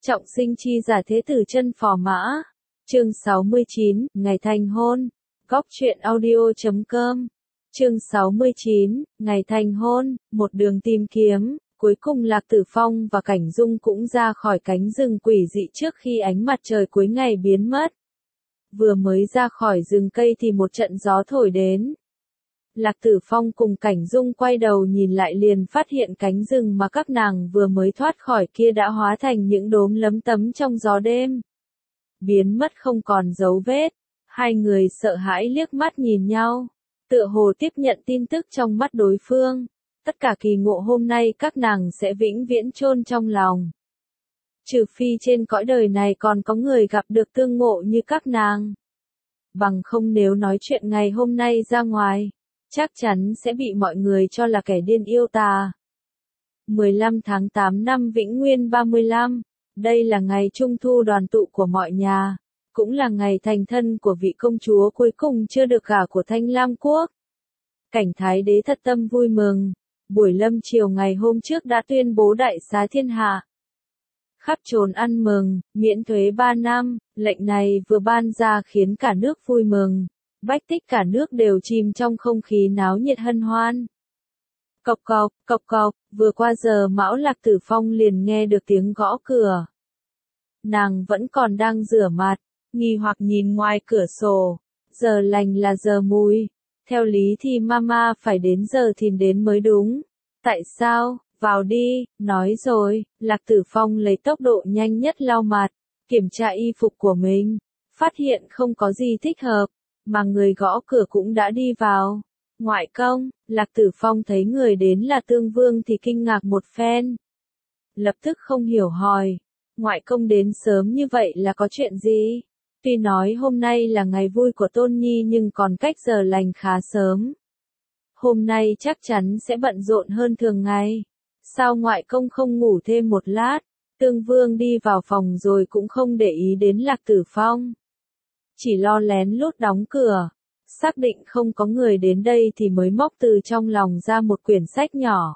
Trọng sinh chi giả thế tử chân phò mã. Chương 69, ngày thành hôn. Góc truyện audio.com. Chương 69, ngày thành hôn, một đường tìm kiếm, cuối cùng Lạc Tử Phong và Cảnh Dung cũng ra khỏi cánh rừng quỷ dị trước khi ánh mặt trời cuối ngày biến mất. Vừa mới ra khỏi rừng cây thì một trận gió thổi đến. Lạc Tử Phong cùng Cảnh Dung quay đầu nhìn lại liền phát hiện cánh rừng mà các nàng vừa mới thoát khỏi kia đã hóa thành những đốm lấm tấm trong gió đêm. Biến mất không còn dấu vết, hai người sợ hãi liếc mắt nhìn nhau, tựa hồ tiếp nhận tin tức trong mắt đối phương. Tất cả kỳ ngộ hôm nay các nàng sẽ vĩnh viễn chôn trong lòng. Trừ phi trên cõi đời này còn có người gặp được tương ngộ như các nàng. Bằng không nếu nói chuyện ngày hôm nay ra ngoài, chắc chắn sẽ bị mọi người cho là kẻ điên yêu tà. 15 tháng 8 năm Vĩnh Nguyên 35, đây là ngày trung thu đoàn tụ của mọi nhà, cũng là ngày thành thân của vị công chúa cuối cùng chưa được gả của Thanh Lam Quốc. Cảnh Thái Đế thật tâm vui mừng, buổi lâm chiều ngày hôm trước đã tuyên bố đại xá thiên hạ. Khắp trốn ăn mừng, miễn thuế 3 năm, lệnh này vừa ban ra khiến cả nước vui mừng. Bách tích cả nước đều chìm trong không khí náo nhiệt hân hoan. Cộc cộc, vừa qua giờ mão Lạc Tử Phong liền nghe được tiếng gõ cửa. Nàng vẫn còn đang rửa mặt, nghi hoặc nhìn ngoài cửa sổ, giờ lành là giờ mùi. Theo lý thì mama phải đến giờ thìn đến mới đúng. Tại sao? Vào đi, nói rồi, Lạc Tử Phong lấy tốc độ nhanh nhất lau mặt, kiểm tra y phục của mình, phát hiện không có gì thích hợp. Mà người gõ cửa cũng đã đi vào. Ngoại công, Lạc Tử Phong thấy người đến là Tương Vương thì kinh ngạc một phen. Lập tức không hiểu hỏi, ngoại công đến sớm như vậy là có chuyện gì? Tuy nói hôm nay là ngày vui của Tôn Nhi nhưng còn cách giờ lành khá sớm. Hôm nay chắc chắn sẽ bận rộn hơn thường ngày. Sao ngoại công không ngủ thêm một lát? Tương Vương đi vào phòng rồi cũng không để ý đến Lạc Tử Phong. Chỉ lo lén lút đóng cửa, xác định không có người đến đây thì mới móc từ trong lòng ra một quyển sách nhỏ.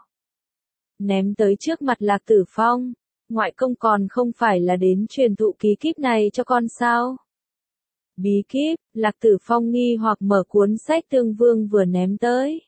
Ném tới trước mặt Lạc Tử Phong, ngoại công còn không phải là đến truyền thụ ký kíp này cho con sao? Bí kíp, Lạc Tử Phong nghi hoặc mở cuốn sách Tương Vương vừa ném tới.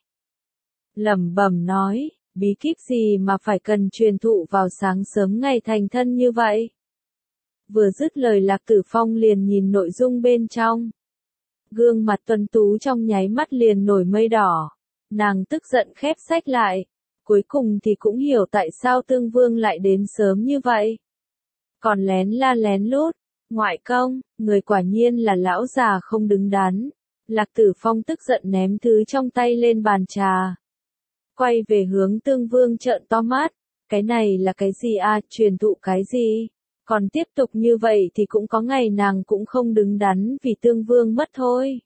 Lẩm bẩm nói, bí kíp gì mà phải cần truyền thụ vào sáng sớm ngày thành thân như vậy? Vừa dứt lời Lạc Tử Phong liền nhìn nội dung bên trong. Gương mặt tuấn tú trong nháy mắt liền nổi mây đỏ. Nàng tức giận khép sách lại. Cuối cùng thì cũng hiểu tại sao Tương Vương lại đến sớm như vậy. Còn lén la lén lút. Ngoại công, người quả nhiên là lão già không đứng đắn. Lạc Tử Phong tức giận ném thứ trong tay lên bàn trà. Quay về hướng Tương Vương trợn to mắt. Cái này là cái gì à, truyền thụ cái gì? Còn tiếp tục như vậy thì cũng có ngày nàng cũng không đứng đắn vì Tương Vương mất thôi.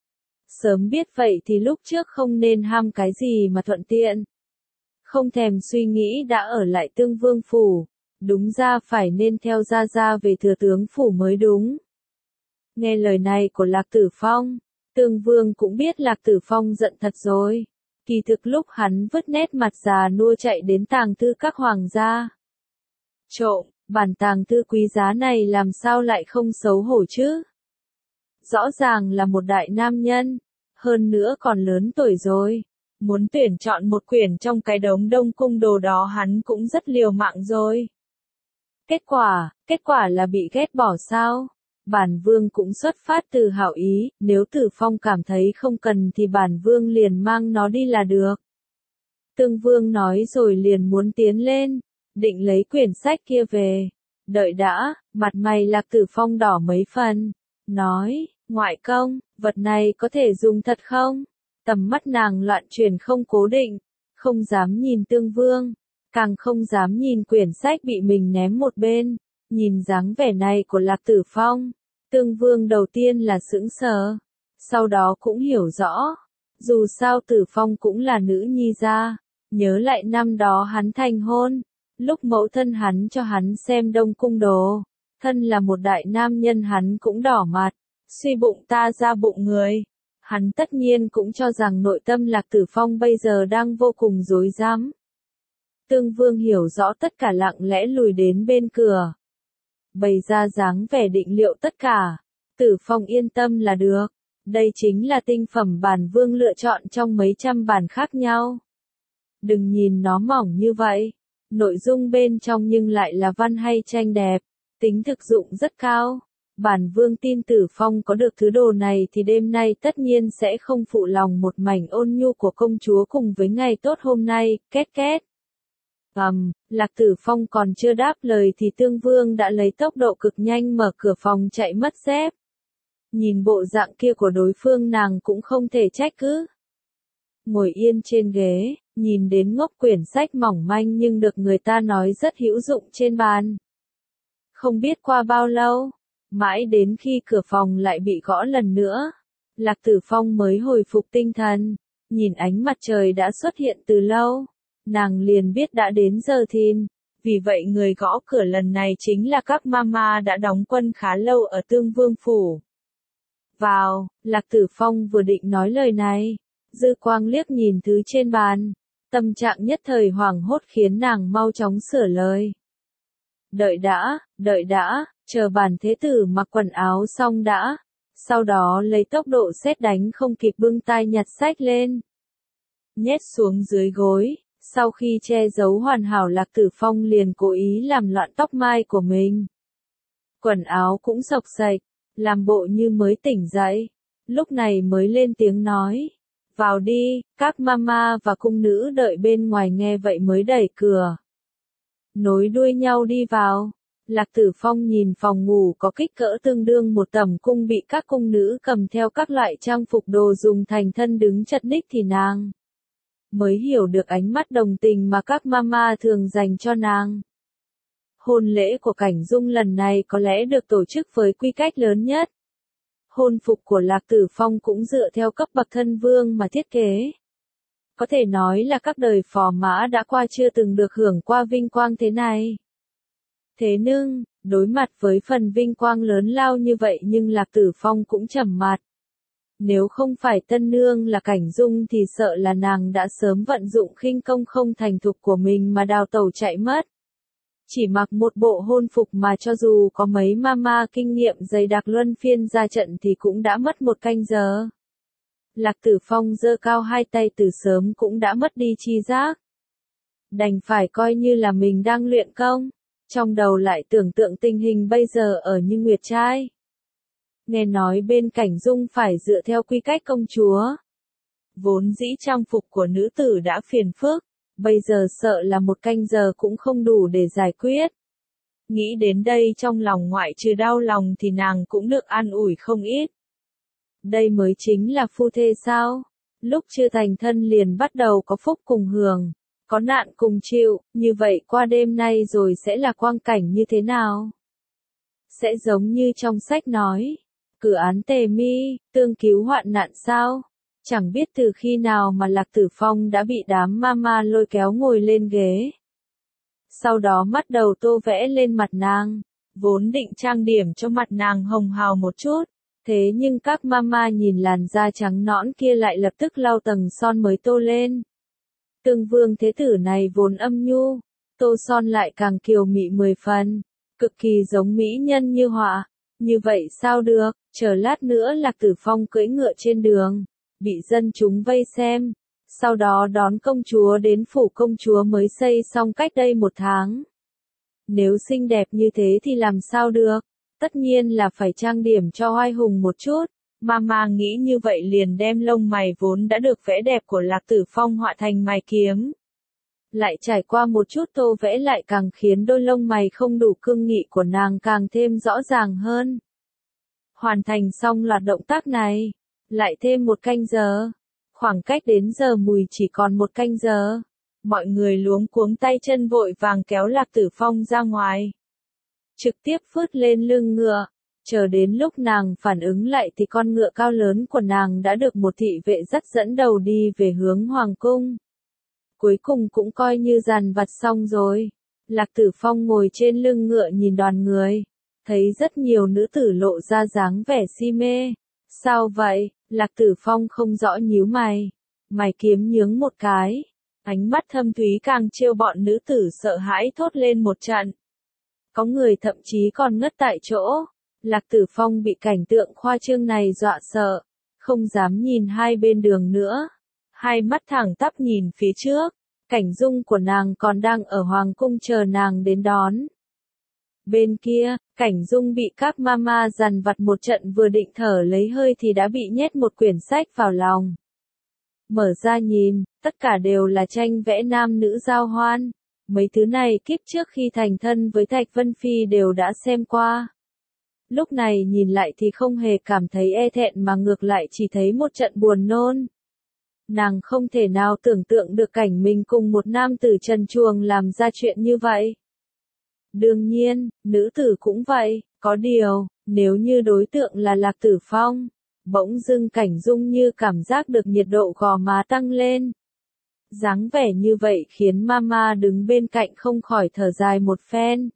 Sớm biết vậy thì lúc trước không nên ham cái gì mà thuận tiện. Không thèm suy nghĩ đã ở lại Tương Vương phủ, đúng ra phải nên theo gia về thừa tướng phủ mới đúng. Nghe lời này của Lạc Tử Phong, Tương Vương cũng biết Lạc Tử Phong giận thật rồi. Kỳ thực lúc hắn vứt nét mặt già nua chạy đến tàng thư các hoàng gia. Trộm. Bản tàng thư quý giá này làm sao lại không xấu hổ chứ? Rõ ràng là một đại nam nhân, hơn nữa còn lớn tuổi rồi. Muốn tuyển chọn một quyển trong cái đống Đông Cung đồ đó hắn cũng rất liều mạng rồi. Kết quả là bị ghét bỏ sao? Bản vương cũng xuất phát từ hảo ý, nếu Tử Phong cảm thấy không cần thì bản vương liền mang nó đi là được. Tương Vương nói rồi liền muốn tiến lên. Định lấy quyển sách kia về. Đợi đã, mặt mày Lạc Tử Phong đỏ mấy phần. Nói, ngoại công, vật này có thể dùng thật không? Tầm mắt nàng loạn chuyển không cố định. Không dám nhìn Tương Vương. Càng không dám nhìn quyển sách bị mình ném một bên. Nhìn dáng vẻ này của Lạc Tử Phong. Tương Vương đầu tiên là sững sờ. Sau đó cũng hiểu rõ. Dù sao Tử Phong cũng là nữ nhi gia. Nhớ lại năm đó hắn thành hôn. Lúc mẫu thân hắn cho hắn xem Đông Cung đồ, thân là một đại nam nhân hắn cũng đỏ mặt, suy bụng ta ra bụng người. Hắn tất nhiên cũng cho rằng nội tâm Lạc Tử Phong bây giờ đang vô cùng rối rắm. Tương Vương hiểu rõ tất cả lặng lẽ lùi đến bên cửa. bày ra dáng vẻ định liệu tất cả. Tử Phong yên tâm là được. Đây chính là tinh phẩm bản vương lựa chọn trong mấy trăm bản khác nhau. Đừng nhìn nó mỏng như vậy. Nội dung bên trong nhưng lại là văn hay tranh đẹp. Tính thực dụng rất cao. Bản vương tin Tử Phong có được thứ đồ này thì đêm nay tất nhiên sẽ không phụ lòng một mảnh ôn nhu của công chúa cùng với ngày tốt hôm nay, két két. Lạc Tử Phong còn chưa đáp lời thì Tương Vương đã lấy tốc độ cực nhanh mở cửa phòng chạy mất dép. Nhìn bộ dạng kia của đối phương nàng cũng không thể trách cứ. Ngồi yên trên ghế, nhìn đến ngốc quyển sách mỏng manh nhưng được người ta nói rất hữu dụng trên bàn. Không biết qua bao lâu, mãi đến khi cửa phòng lại bị gõ lần nữa, Lạc Tử Phong mới hồi phục tinh thần, nhìn ánh mặt trời đã xuất hiện từ lâu, nàng liền biết đã đến giờ thìn, vì vậy người gõ cửa lần này chính là các mama đã đóng quân khá lâu ở Tương Vương phủ. Vào, Lạc Tử Phong vừa định nói lời này, dư quang liếc nhìn thứ trên bàn, tâm trạng nhất thời hoảng hốt khiến nàng mau chóng sửa lời. Đợi đã, chờ bản thế tử mặc quần áo xong đã, sau đó lấy tốc độ sét đánh không kịp bưng tay nhặt sách lên. Nhét xuống dưới gối, sau khi che giấu hoàn hảo Lạc Tử Phong liền cố ý làm loạn tóc mai của mình. Quần áo cũng xộc xệch, làm bộ như mới tỉnh dậy, lúc này mới lên tiếng nói. Vào đi, các mama và cung nữ đợi bên ngoài nghe vậy mới đẩy cửa. Nối đuôi nhau đi vào. Lạc Tử Phong nhìn phòng ngủ có kích cỡ tương đương một tẩm cung bị các cung nữ cầm theo các loại trang phục đồ dùng thành thân đứng chật ních thì nàng mới hiểu được ánh mắt đồng tình mà các mama thường dành cho nàng. Hôn lễ của Cảnh Dung lần này có lẽ được tổ chức với quy cách lớn nhất. Hôn phục của Lạc Tử Phong cũng dựa theo cấp bậc thân vương mà thiết kế. Có thể nói là các đời phò mã đã qua chưa từng được hưởng qua vinh quang thế này. Thế nhưng, đối mặt với phần vinh quang lớn lao như vậy nhưng Lạc Tử Phong cũng trầm mặt. Nếu không phải tân nương là Cảnh Dung thì sợ là nàng đã sớm vận dụng khinh công không thành thục của mình mà đào tẩu chạy mất. Chỉ mặc một bộ hôn phục mà cho dù có mấy mama kinh nghiệm dày đặc luân phiên ra trận thì cũng đã mất một canh giờ. Lạc Tử Phong giơ cao hai tay từ sớm cũng đã mất đi chi giác. Đành phải coi như là mình đang luyện công, trong đầu lại tưởng tượng tình hình bây giờ ở Như Nguyệt Trai. Nghe nói bên Cảnh Dung phải dựa theo quy cách công chúa. Vốn dĩ trang phục của nữ tử đã phiền phức, bây giờ sợ là một canh giờ cũng không đủ để giải quyết. Nghĩ đến đây trong lòng ngoại trừ đau lòng thì nàng cũng được an ủi không ít. Đây mới chính là phu thê sao? Lúc chưa thành thân liền bắt đầu có phúc cùng hưởng, có nạn cùng chịu, như vậy qua đêm nay rồi sẽ là quang cảnh như thế nào? Sẽ giống như trong sách nói, cử án tề mi, tương cứu hoạn nạn sao? Chẳng biết từ khi nào mà Lạc Tử Phong đã bị đám mama lôi kéo ngồi lên ghế. Sau đó bắt đầu tô vẽ lên mặt nàng, vốn định trang điểm cho mặt nàng hồng hào một chút. Thế nhưng các mama nhìn làn da trắng nõn kia lại lập tức lau tầng son mới tô lên. Tương Vương thế tử này vốn âm nhu, tô son lại càng kiều mị 10 phần, cực kỳ giống mỹ nhân như họa. Như vậy sao được, chờ lát nữa Lạc Tử Phong cưỡi ngựa trên đường, bị dân chúng vây xem, sau đó đón công chúa đến phủ công chúa mới xây xong cách đây 1 tháng. Nếu xinh đẹp như thế thì làm sao được? Tất nhiên là phải trang điểm cho oai hùng một chút. Mama nghĩ như vậy liền đem lông mày vốn đã được vẽ đẹp của Lạc Tử Phong họa thành mày kiếm. Lại trải qua một chút tô vẽ lại càng khiến đôi lông mày không đủ cương nghị của nàng càng thêm rõ ràng hơn. Hoàn thành xong loạt động tác này, lại thêm 1 canh giờ. Khoảng cách đến giờ mùi chỉ còn 1 canh giờ. Mọi người luống cuống tay chân vội vàng kéo Lạc Tử Phong ra ngoài. Trực tiếp phớt lên lưng ngựa, chờ đến lúc nàng phản ứng lại thì con ngựa cao lớn của nàng đã được một thị vệ dắt dẫn đầu đi về hướng hoàng cung. Cuối cùng cũng coi như dàn vặt xong rồi. Lạc Tử Phong ngồi trên lưng ngựa nhìn đoàn người, thấy rất nhiều nữ tử lộ ra dáng vẻ si mê. Sao vậy? Lạc Tử Phong không rõ nhíu mày, mày kiếm nhướng một cái, ánh mắt thâm thúy càng trêu bọn nữ tử sợ hãi thốt lên một trận. Có người thậm chí còn ngất tại chỗ. Lạc Tử Phong bị cảnh tượng khoa trương này dọa sợ, không dám nhìn hai bên đường nữa. Hai mắt thẳng tắp nhìn phía trước, Cảnh Dung của nàng còn đang ở hoàng cung chờ nàng đến đón. Bên kia, Cảnh Dung bị các mama dằn vặt một trận, vừa định thở lấy hơi thì đã bị nhét một quyển sách vào lòng. Mở ra nhìn, tất cả đều là tranh vẽ nam nữ giao hoan. Mấy thứ này kiếp trước khi thành thân với Thạch Vân Phi đều đã xem qua. Lúc này nhìn lại thì không hề cảm thấy e thẹn mà ngược lại chỉ thấy một trận buồn nôn. Nàng không thể nào tưởng tượng được cảnh mình cùng một nam tử trần truồng làm ra chuyện như vậy. Đương nhiên, nữ tử cũng vậy, có điều, nếu như đối tượng là Lạc Tử Phong, bỗng dưng Cảnh Dung như cảm giác được nhiệt độ gò má tăng lên. Dáng vẻ như vậy khiến mama đứng bên cạnh không khỏi thở dài một phen.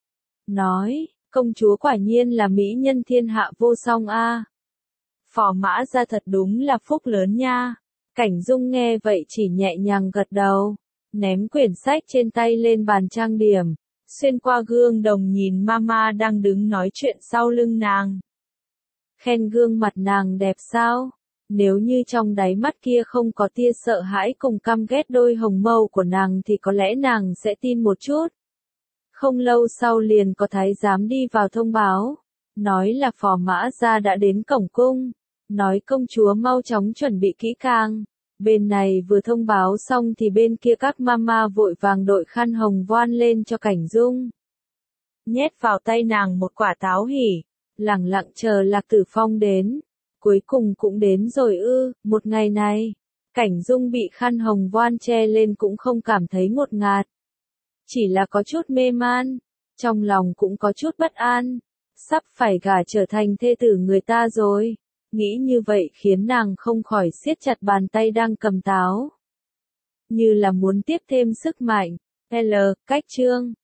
Nói, công chúa quả nhiên là mỹ nhân thiên hạ vô song a. Phò mã ra thật đúng là phúc lớn nha. Cảnh Dung nghe vậy chỉ nhẹ nhàng gật đầu, ném quyển sách trên tay lên bàn trang điểm, xuyên qua gương đồng nhìn mama đang đứng nói chuyện sau lưng nàng. Khen gương mặt nàng đẹp sao? Nếu như trong đáy mắt kia không có tia sợ hãi cùng căm ghét đôi hồng mâu của nàng thì có lẽ nàng sẽ tin một chút. Không lâu sau liền có thái giám đi vào thông báo, nói là phò mã gia đã đến cổng cung, nói công chúa mau chóng chuẩn bị kỹ càng. Bên này vừa thông báo xong thì bên kia các mama vội vàng đội khăn hồng voan lên cho Cảnh Dung. Nhét vào tay nàng một quả táo hỉ, lẳng lặng chờ Lạc Tử Phong đến. Cuối cùng cũng đến rồi ư. Một ngày này, Cảnh Dung bị khăn hồng voan che lên cũng không cảm thấy ngột ngạt. Chỉ là có chút mê man, trong lòng cũng có chút bất an. Sắp phải gả trở thành thê tử người ta rồi. Nghĩ như vậy khiến nàng không khỏi siết chặt bàn tay đang cầm táo. Như là muốn tiếp thêm sức mạnh. Cách chương